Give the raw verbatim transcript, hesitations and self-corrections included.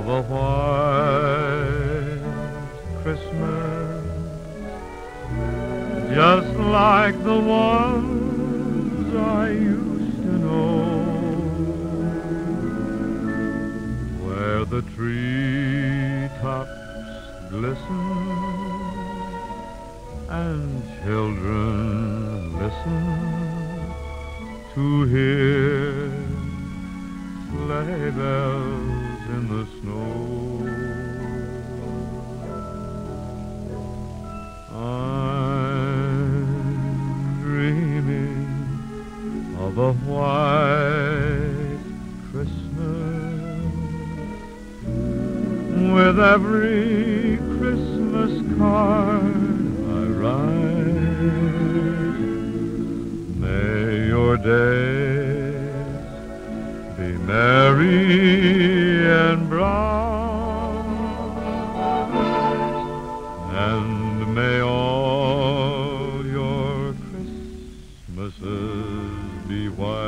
of a white Christmas, just like the ones I used to know, where the treetops glisten and children listen to hear sleigh bells in the snow. I'm dreaming of a white Christmas, with every Christmas card I write. May your days be merry and bright, and may all your Christmases be white.